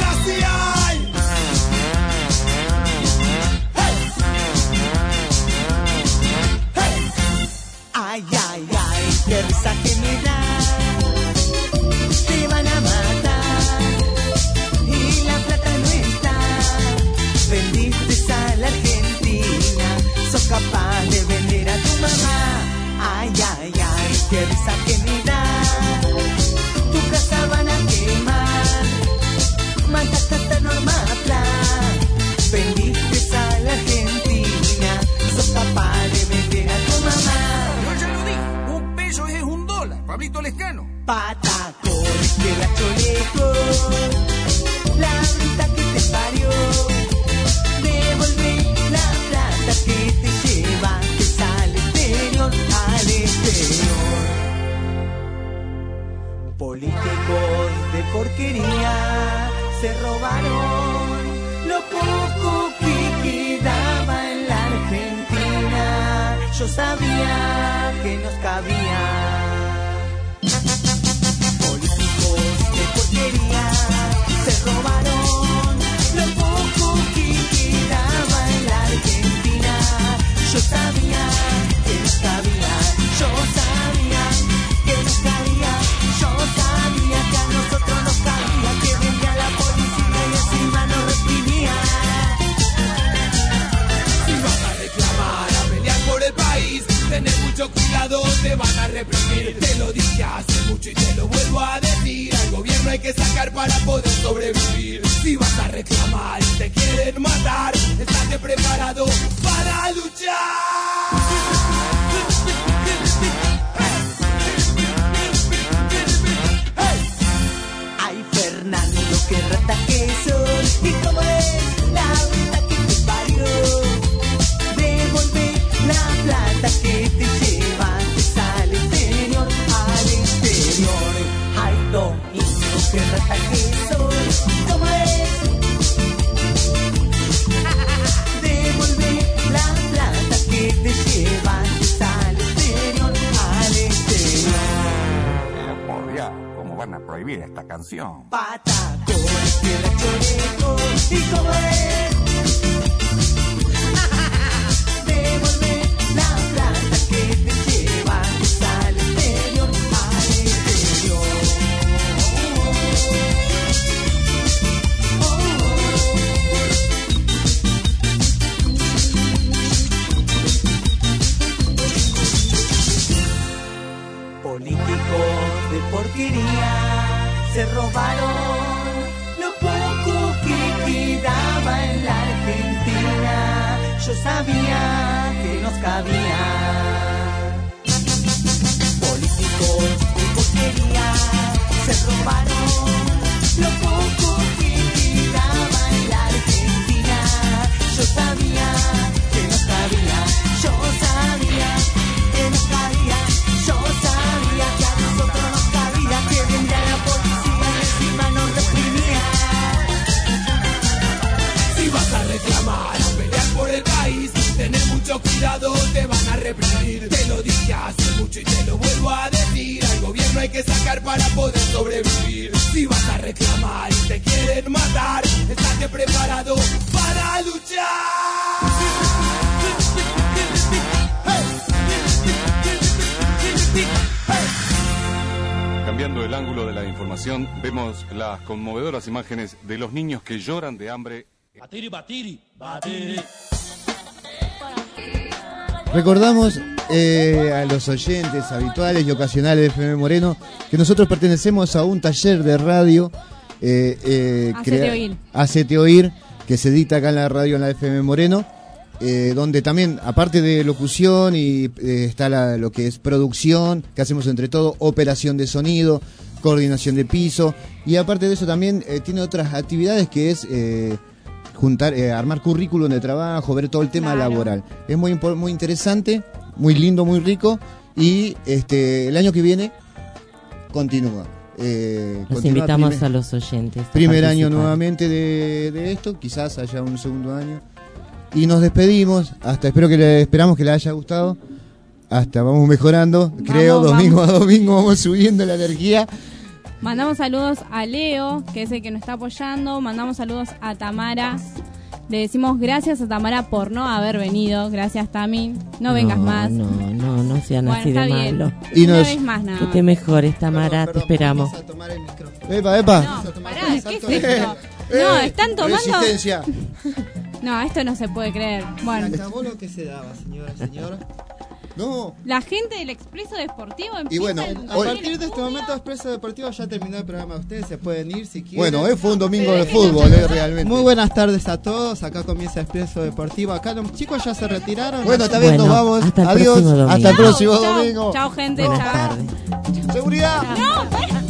Ay, ay, ay, qué risa que me da. Te van a matar y la plata no está. Vendiste a la Argentina, sos capaz de vender a tu mamá. Ay, ay, ay, qué risa que me da. Tu casa van a quemar, mataste hasta Norma Plan. Vendiste a la Argentina, sos capaz de vender a tu mamá. Yo ya lo dije, un peso es $1, Pablito Lescano. Patacones, quebracho lejos, la vida que te parió. Devolvé la plata que te llevaste al exterior, al exterior. Políticos de porquería se robaron lo poco que quedaba en la Argentina. Yo sabía que nos cabía. Se robaron lo poco que quedaba en la Argentina. Yo sabía que nos cabía, yo sabía que nos cabía, yo sabía que a nosotros nos cabía, que venía la policía y encima nos reprimía. Si vas a reclamar, a pelear por el país, tenés mucho cuidado, te van a reprimir. Te lo dije hace mucho y te lo vuelvo a decir. Al gobierno hay que sacar para poder sobrevivir. Si vas a reclamar y te quieren matar, estate preparado para luchar. Ay, Fernando, qué rata que sos, y cómo es la vida que te parió. Devolvé la plata que te llevaste al exterior, al exterior. Ay, Domingo, qué rata que sos, y cómo es. Devolvé la plata que te llevaste al exterior, al exterior. Por Dios, ¿cómo van a prohibir esta canción? Patacones, quebracho lejos, y cómo es. Devolvé la plata que te llevaste al exterior, al exterior. Políticos de porquería se robaron lo poco que quedaba en la Argentina. Yo sabía que nos cabía. Políticos de porquería hay que sacar para poder sobrevivir. Si vas a reclamar y te quieren matar, estate preparado para luchar. Cambiando el ángulo de la información, vemos las conmovedoras imágenes de los niños que lloran de hambre. Batiri, batiri, batiri. Recordamos a los oyentes habituales y ocasionales de FM Moreno que nosotros pertenecemos a un taller de radio Hacete Oír, que se dicta acá en la radio en la FM Moreno, donde también, aparte de locución, y está lo que es producción, que hacemos entre todos, operación de sonido, coordinación de piso, y aparte de eso también tiene otras actividades que es armar currículum de trabajo, ver todo el tema laboral. Es muy interesante, muy lindo, muy rico, y el año que viene continúa. Los invitamos a los oyentes. Primer año nuevamente de esto, quizás haya un segundo año. Y nos despedimos, esperamos que les haya gustado. Hasta vamos mejorando, creo, domingo a domingo vamos subiendo la energía. Mandamos saludos a Leo, que es el que nos está apoyando. Mandamos saludos a Tamara. Le decimos gracias a Tamara por no haber venido. Gracias, Tami. No vengas más. No sean así de malo. Y una vez más nada. Que te mejores, Tamara, te esperamos. Epa. No, pará, ¿qué es esto? No, están tomando... Resistencia. No, esto no se puede creer. Bueno. Se acabó lo que se daba, señora. No. La gente del Expreso Deportivo empieza. Y bueno, a partir de este momento Expreso Deportivo ya terminó el programa. Ustedes se pueden ir si quieren. Bueno, hoy fue un domingo de fútbol, realmente. Muy buenas tardes a todos. Acá comienza Expreso Deportivo. Acá los chicos ya se retiraron. Bueno, también nos vamos. Hasta Adiós. El hasta el próximo domingo. Chao, gente. Buenas chao. tardes. Seguridad. No,